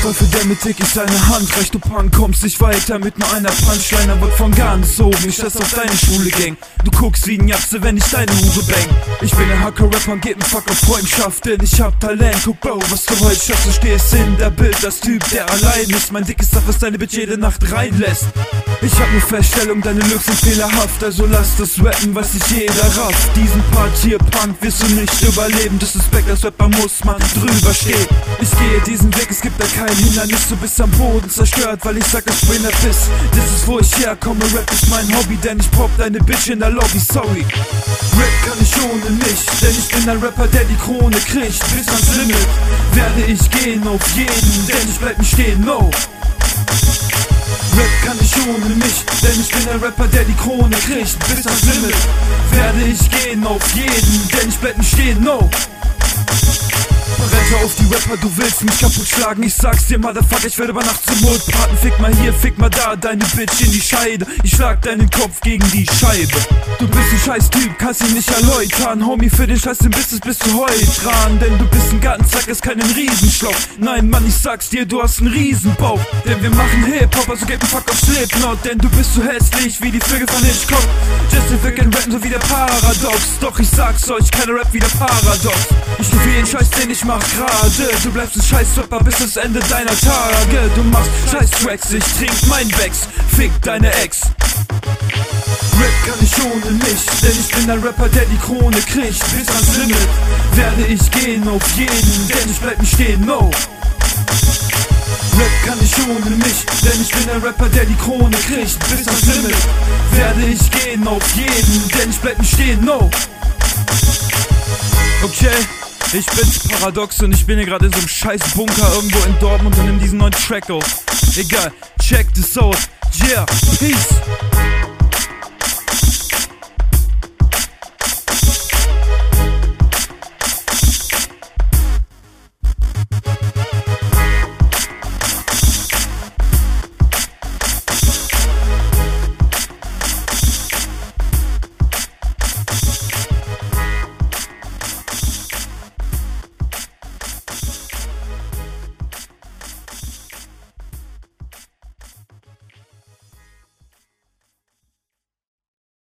Teufel, der mit dick ist seine Hand reicht, du Punk, kommst nicht weiter mit nur einer Punchline, er wird von Garn gezogen, ich lass auf deine Schule gang. Du guckst wie ein Japse, wenn ich deine Hure bang. Ich bin ein Hacker-Rapper und geb n' Fuck auf Freundschaft, denn ich hab Talent, guck Bro, was du heute schaffst. Du stehst in der Bild, das Typ, der allein ist, mein dickes Stuff, was deine Bitch jede Nacht reinlässt. Ich hab ne Feststellung, deine Looks sind fehlerhaft, also lass das rappen, was sich jeder rafft. Diesen Part hier, Punk, wirst du nicht überleben, Disrespect als Rapper muss man drüber stehen. Ich gehe diesen Weg, es gibt da kein Hindernis, du bist am Boden zerstört, weil ich sag, dass du in der Piss. Das ist wo ich herkomme, Rap ist mein Hobby, denn ich pop deine Bitch in der Lobby, sorry. Rap kann ich ohne mich, denn ich bin ein Rapper, der die Krone kriegt. Bis ans Limit werde ich gehen auf jeden, denn ich bleib nicht stehen, no. Rap kann ich ohne mich, denn ich bin ein Rapper, der die Krone kriegt. Bis ans Limit werde ich gehen auf jeden, denn ich bleib nicht stehen, no. Rette auf die Rapper, du willst mich kaputt schlagen. Ich sag's dir, Motherfucker, ich werde über Nacht zum Mordpaten. Fick mal hier, fick mal da, deine Bitch in die Scheide. Ich schlag deinen Kopf gegen die Scheibe. Du bist ein scheiß Typ, kannst ihn nicht erläutern. Homie, für den Scheiß im Business bist du heute dran. Denn du bist ein Gartenzack, ist keinen Riesenschlauch. Nein, Mann, ich sag's dir, du hast einen Riesenbauch. Denn wir machen Hip-Hop, also gib n' Fuck auf Slipknot. Denn du bist so hässlich wie die Vögel von Hitchcock. Justific and rappen so wie der Paradox. Doch ich sag's euch, keiner Rap wie der Paradox. Ich tu jeden Scheiß, den ich mach gerade. Du bleibst ein Scheiß-Rapper bis das Ende deiner Tage. Du machst Scheiß-Tracks, ich trink mein Becks. Fick deine Ex. Rap kann ich ohne mich, denn ich bin ein Rapper, der die Krone kriegt. Bis ans Limit werde ich gehen auf jeden, denn ich bleib nicht stehen, no. Rap kann ich ohne mich, denn ich bin ein Rapper, der die Krone kriegt. Bis ans Limit werde ich gehen auf jeden, denn ich bleib nicht stehen, no. Okay, ich bin's Paradox und ich bin hier gerade in so einem scheiß Bunker irgendwo in Dortmund und nimm diesen neuen Track auf. Egal, check this out, yeah, peace.